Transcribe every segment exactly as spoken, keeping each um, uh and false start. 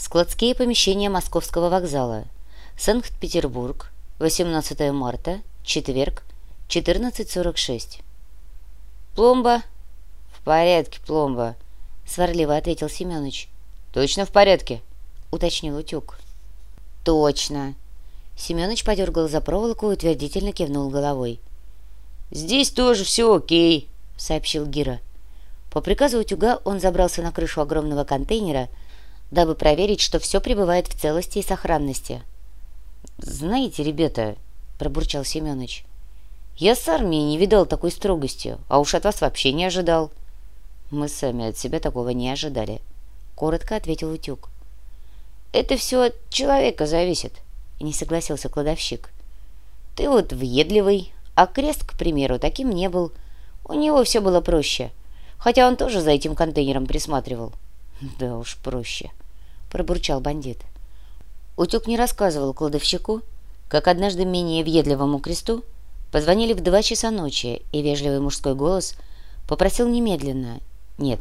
Складские помещения Московского вокзала. Санкт-Петербург. восемнадцатое марта. Четверг. четырнадцать сорок шесть. «Пломба?» «В порядке, пломба», — сварливо ответил Семёныч. «Точно в порядке?» — уточнил Утюг. «Точно». Семёныч подергал за проволоку и утвердительно кивнул головой. «Здесь тоже все окей», — сообщил Гира. По приказу Утюга он забрался на крышу огромного контейнера, дабы проверить, что все пребывает в целости и сохранности. «Знаете, ребята», — пробурчал Семёныч, — «я с армией не видал такой строгости, а уж от вас вообще не ожидал». «Мы сами от себя такого не ожидали», — коротко ответил Утюг. «Это все от человека зависит», — не согласился кладовщик. «Ты вот въедливый, а Крест, к примеру, таким не был. У него все было проще, хотя он тоже за этим контейнером присматривал». «Да уж проще», — пробурчал бандит. Утюг не рассказывал кладовщику, как однажды менее въедливому Кресту позвонили в два часа ночи, и вежливый мужской голос попросил немедленно, нет,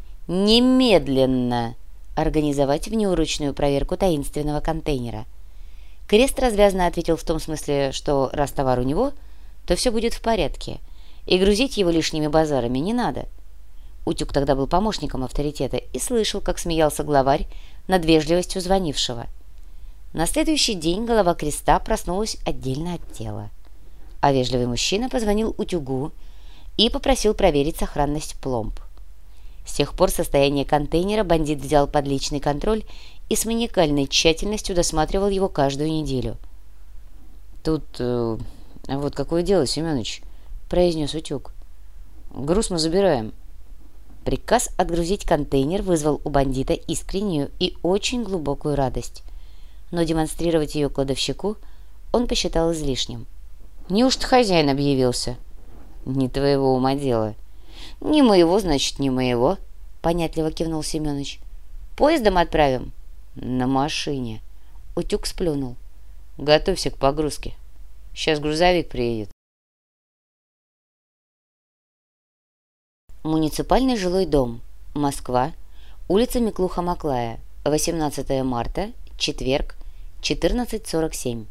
немедленно организовать внеурочную проверку таинственного контейнера. Крест развязно ответил в том смысле, что раз товар у него, то все будет в порядке, и грузить его лишними базарами не надо. Утюг тогда был помощником авторитета и слышал, как смеялся главарь над вежливостью звонившего. На следующий день голова Креста проснулась отдельно от тела, а вежливый мужчина позвонил Утюгу и попросил проверить сохранность пломб. С тех пор состояние контейнера бандит взял под личный контроль и с маниакальной тщательностью досматривал его каждую неделю. «Тут э, вот какое дело, Семёныч», — произнес Утюг. «Груз мы забираем». Приказ отгрузить контейнер вызвал у бандита искреннюю и очень глубокую радость, но демонстрировать ее кладовщику он посчитал излишним. «Неужто хозяин объявился?» «Не твоего ума дело». «Не моего, значит, не моего», — понятливо кивнул Семёныч. «Поездом отправим?» «На машине». Утюг сплюнул. «Готовься к погрузке. Сейчас грузовик приедет». Муниципальный жилой дом. Москва. Улица Миклуха-Маклая. восемнадцатое марта. Четверг. четырнадцать сорок семь.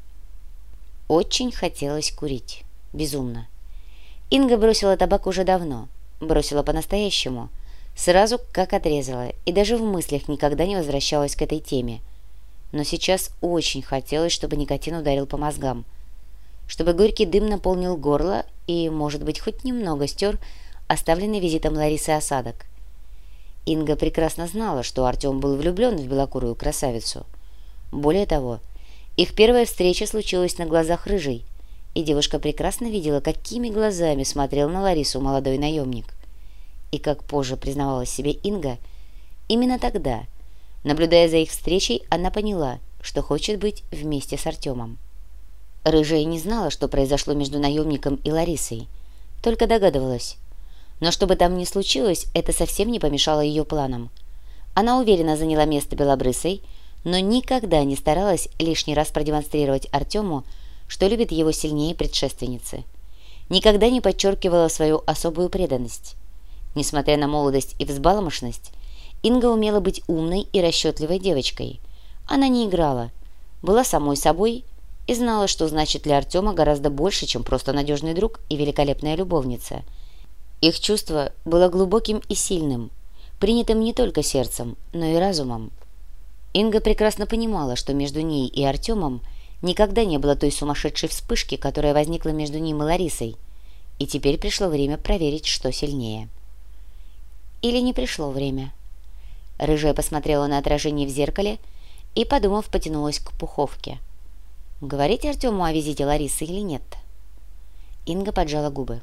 Очень хотелось курить. Безумно. Инга бросила табак уже давно. Бросила по-настоящему. Сразу как отрезала. И даже в мыслях никогда не возвращалась к этой теме. Но сейчас очень хотелось, чтобы никотин ударил по мозгам. Чтобы горький дым наполнил горло и, может быть, хоть немного стер оставленный визитом Ларисы осадок. Инга прекрасно знала, что Артем был влюблен в белокурую красавицу. Более того, их первая встреча случилась на глазах Рыжей, и девушка прекрасно видела, какими глазами смотрел на Ларису молодой наемник. И, как позже признавалась себе Инга, именно тогда, наблюдая за их встречей, она поняла, что хочет быть вместе с Артемом. Рыжая не знала, что произошло между наемником и Ларисой, только догадывалась. Но что бы там ни случилось, это совсем не помешало ее планам. Она уверенно заняла место белобрысой, но никогда не старалась лишний раз продемонстрировать Артему, что любит его сильнее предшественницы. Никогда не подчеркивала свою особую преданность. Несмотря на молодость и взбаломошность, Инга умела быть умной и расчетливой девочкой. Она не играла, была самой собой и знала, что значит для Артема гораздо больше, чем просто надежный друг и великолепная любовница. Их чувство было глубоким и сильным, принятым не только сердцем, но и разумом. Инга прекрасно понимала, что между ней и Артемом никогда не было той сумасшедшей вспышки, которая возникла между ним и Ларисой, и теперь пришло время проверить, что сильнее. Или не пришло время. Рыжая посмотрела на отражение в зеркале и, подумав, потянулась к пуховке. Говорить Артему о визите Ларисы или нет? Инга поджала губы.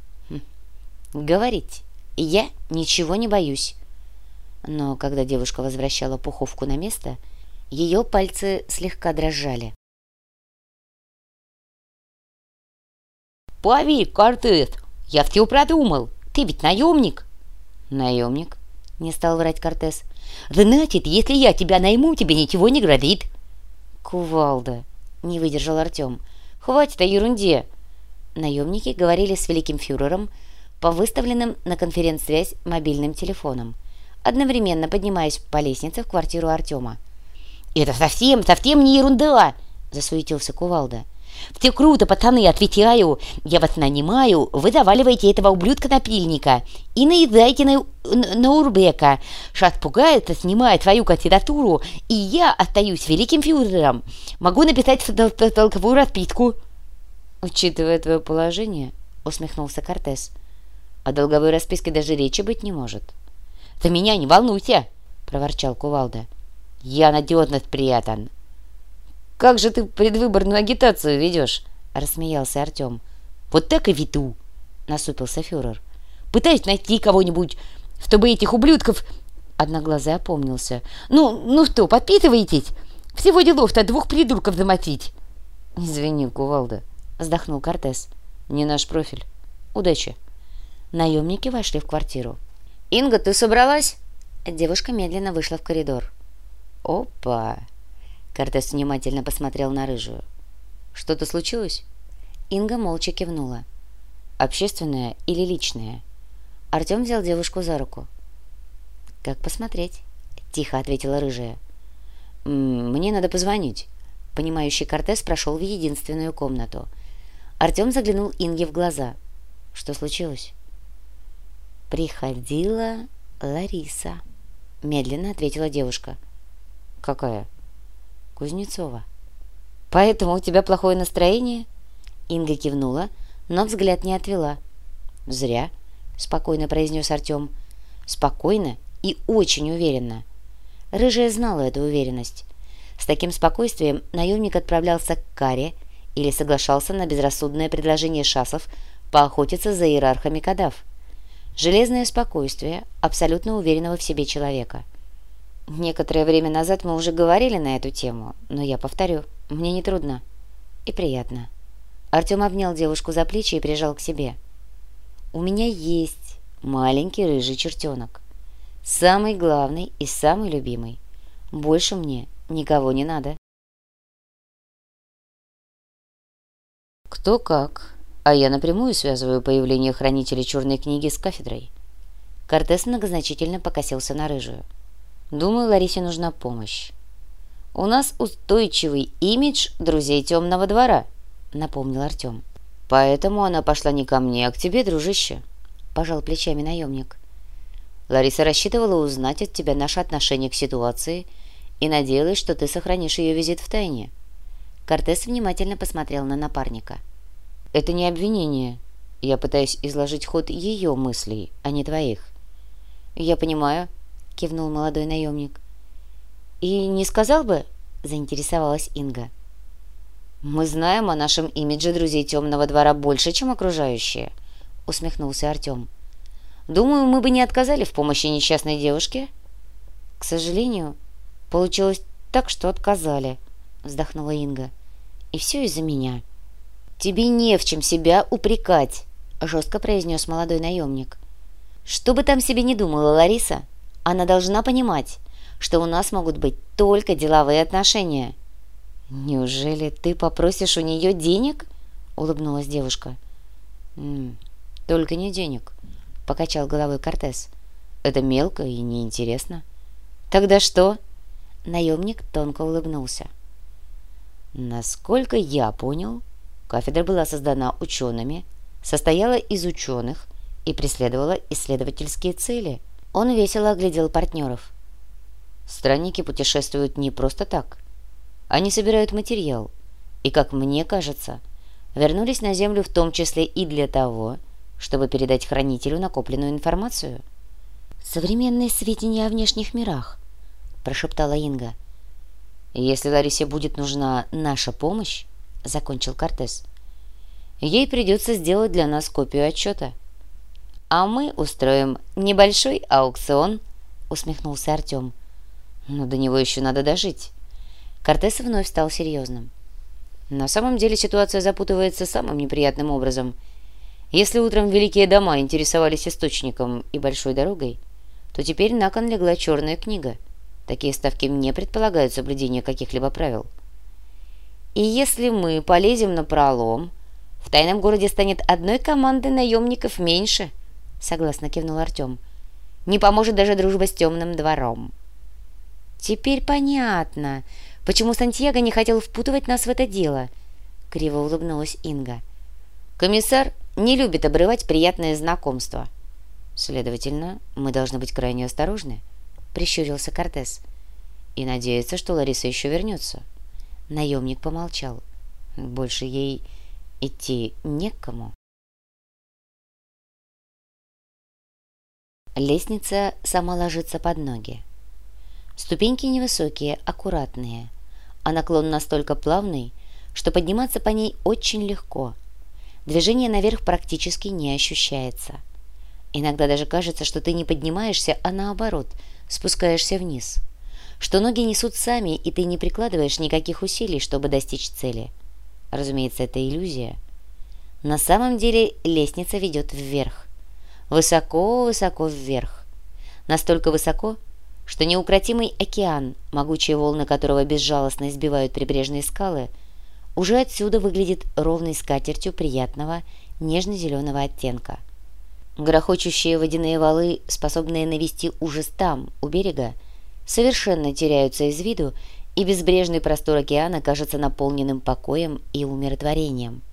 «Говорить. Я ничего не боюсь». Но когда девушка возвращала пуховку на место, ее пальцы слегка дрожали. «Поверь, Кортес, я все продумал. Ты ведь наемник». «Наемник?» — не стал врать Кортес. «Значит, если я тебя найму, тебе ничего не грозит». «Кувалда!» — не выдержал Артем. «Хватит о ерунде!» Наемники говорили с великим фюрером по выставленным на конференц-связь мобильным телефонам, одновременно поднимаясь по лестнице в квартиру Артема. «Это совсем, совсем не ерунда!» – засуетился Кувалда. «Все круто, пацаны, отвечаю. Я вас нанимаю, вы заваливаете этого ублюдка-напильника и наедаете на, на, на Урбека. Шат пугается, снимает свою кандидатуру, и я остаюсь великим фюрером. Могу написать толковую расписку». «Учитывая твое положение, — усмехнулся Кортес, — о долговой расписке даже речи быть не может». «За меня не волнуйся, — проворчал Кувалда. Я надежно спрятан». «Как же ты предвыборную агитацию ведешь?» — рассмеялся Артем. «Вот так и веду», — насупился фюрер. «Пытаюсь найти кого-нибудь, чтобы этих ублюдков...» Одноглазый опомнился. «Ну, ну что, подпитываетесь? Всего делов-то двух придурков замочить». «Извини, Кувалда», — вздохнул Кортес. «Не наш профиль. Удачи». Наемники вошли в квартиру. «Инга, ты собралась?» Девушка медленно вышла в коридор. «Опа!» Кортес внимательно посмотрел на рыжую. «Что-то случилось?» Инга молча кивнула. «Общественное или личное?» Артем взял девушку за руку. «Как посмотреть?» — тихо ответила рыжая. «Мне надо позвонить». Понимающий Кортес прошел в единственную комнату. Артем заглянул Инге в глаза. «Что случилось?» «Приходила Лариса», — медленно ответила девушка. «Какая?» «Кузнецова». «Поэтому у тебя плохое настроение?» Инга кивнула, но взгляд не отвела. «Зря», — спокойно произнес Артем. «Спокойно и очень уверенно». Рыжая знала эту уверенность. С таким спокойствием наемник отправлялся к Каре или соглашался на безрассудное предложение шасов поохотиться за иерархами кадав. Железное спокойствие абсолютно уверенного в себе человека. Некоторое время назад мы уже говорили на эту тему, но я повторю, мне не трудно и приятно. Артем обнял девушку за плечи и прижал к себе. «У меня есть маленький рыжий чертенок. Самый главный и самый любимый. Больше мне никого не надо». Кто как, а я напрямую связываю появление хранителей черной книги с кафедрой. Кортес многозначительно покосился на рыжую. «Думаю, Ларисе нужна помощь. У нас устойчивый имидж друзей темного двора», — напомнил Артем. «Поэтому она пошла не ко мне, а к тебе, дружище», — пожал плечами наемник. «Лариса рассчитывала узнать от тебя наше отношение к ситуации и надеялась, что ты сохранишь ее визит в тайне». Кортес внимательно посмотрел на напарника. «Это не обвинение. Я пытаюсь изложить ход ее мыслей, а не твоих». «Я понимаю», — кивнул молодой наемник. «И не сказал бы?» — заинтересовалась Инга. «Мы знаем о нашем имидже друзей темного двора больше, чем окружающие», — усмехнулся Артем. «Думаю, мы бы не отказали в помощи несчастной девушке». «К сожалению, получилось так, что отказали», — вздохнула Инга. «И все из-за меня». «Тебе не в чем себя упрекать», — жестко произнес молодой наемник. «Что бы там себе ни думала Лариса, она должна понимать, что у нас могут быть только деловые отношения». «Неужели ты попросишь у нее денег?» — улыбнулась девушка. «М-м, «Только не денег», — покачал головой Кортес. «Это мелко и неинтересно». «Тогда что?» — наемник тонко улыбнулся. «Насколько я понял, кафедра была создана учеными, состояла из ученых и преследовала исследовательские цели». Он весело оглядел партнеров. «Странники путешествуют не просто так. Они собирают материал и, как мне кажется, вернулись на Землю в том числе и для того, чтобы передать хранителю накопленную информацию». «Современные сведения о внешних мирах», — прошептала Инга. «Если Ларисе будет нужна наша помощь, — закончил Кортес, — ей придется сделать для нас копию отчета. А мы устроим небольшой аукцион», — усмехнулся Артем. «Но до него еще надо дожить». Кортес вновь стал серьезным. «На самом деле ситуация запутывается самым неприятным образом. Если утром великие дома интересовались источником и большой дорогой, то теперь на кон легла черная книга. Такие ставки не предполагают соблюдение каких-либо правил. И если мы полезем на пролом, в тайном городе станет одной команды наемников меньше», — согласно кивнул Артем. Не поможет даже дружба с темным двором. Теперь понятно, почему Сантьяго не хотел впутывать нас в это дело, криво улыбнулась Инга. Комиссар не любит обрывать приятное знакомство. Следовательно, мы должны быть крайне осторожны, прищурился Кортес. И надеяться, что Лариса еще вернется. Наемник помолчал. Больше ей идти не к кому. Лестница сама ложится под ноги. Ступеньки невысокие, аккуратные, а наклон настолько плавный, что подниматься по ней очень легко. Движение наверх практически не ощущается. Иногда даже кажется, что ты не поднимаешься, а наоборот, спускаешься вниз. Что ноги несут сами, и ты не прикладываешь никаких усилий, чтобы достичь цели. Разумеется, это иллюзия. На самом деле лестница ведет вверх. Высоко-высоко вверх. Настолько высоко, что неукротимый океан, могучие волны которого безжалостно избивают прибрежные скалы, уже отсюда выглядит ровной скатертью приятного нежно-зеленого оттенка. Грохочущие водяные валы, способные навести ужас там, у берега, совершенно теряются из виду, и безбрежный простор океана кажется наполненным покоем и умиротворением.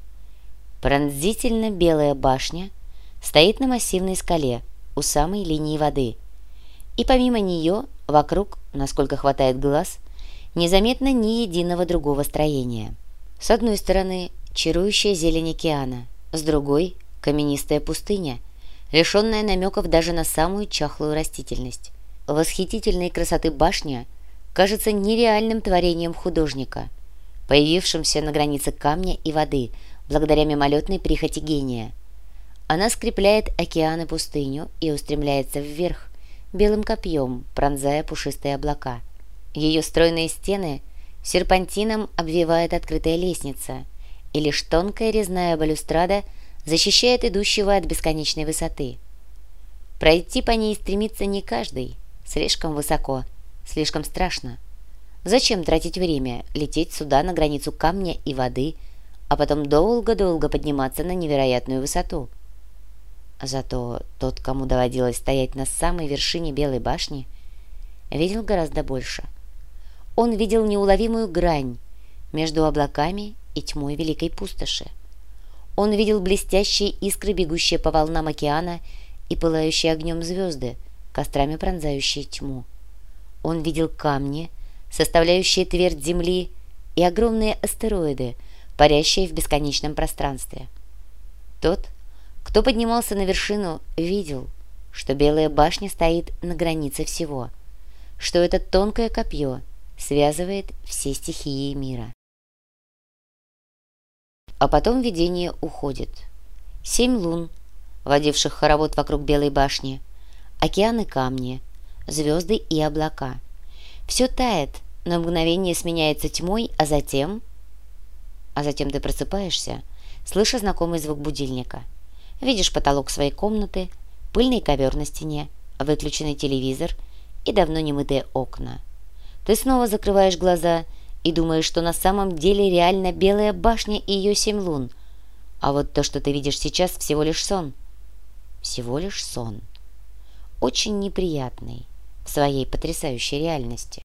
Пронзительно белая башня стоит на массивной скале у самой линии воды, и помимо нее вокруг, насколько хватает глаз, незаметно ни единого другого строения. С одной стороны чарующая зелень океана, с другой – каменистая пустыня, лишенная намеков даже на самую чахлую растительность. Восхитительной красоты башня кажется нереальным творением художника, появившимся на границе камня и воды благодаря мимолетной прихоти гения. Она скрепляет океан и пустыню и устремляется вверх, белым копьем, пронзая пушистые облака. Ее стройные стены серпантином обвивает открытая лестница, и лишь тонкая резная балюстрада защищает идущего от бесконечной высоты. Пройти по ней стремится не каждый, слишком высоко, слишком страшно. Зачем тратить время, лететь сюда на границу камня и воды, а потом долго-долго подниматься на невероятную высоту? Зато тот, кому доводилось стоять на самой вершине Белой башни, видел гораздо больше. Он видел неуловимую грань между облаками и тьмой великой пустоши. Он видел блестящие искры, бегущие по волнам океана, и пылающие огнем звезды, кострами пронзающие тьму. Он видел камни, составляющие твердь земли, и огромные астероиды, парящие в бесконечном пространстве. Тот, кто поднимался на вершину, видел, что Белая башня стоит на границе всего, что это тонкое копье связывает все стихии мира. А потом видение уходит. Семь лун, водивших хоровод вокруг Белой башни, океаны, камни, звезды и облака. Все тает, на мгновение сменяется тьмой, а затем... А затем ты просыпаешься, слыша знакомый звук будильника. Видишь потолок своей комнаты, пыльный ковер на стене, выключенный телевизор и давно немытые окна. Ты снова закрываешь глаза и думаешь, что на самом деле реально Белая башня и ее семь лун. А вот то, что ты видишь сейчас, всего лишь сон. Всего лишь сон. Очень неприятный в своей потрясающей реальности.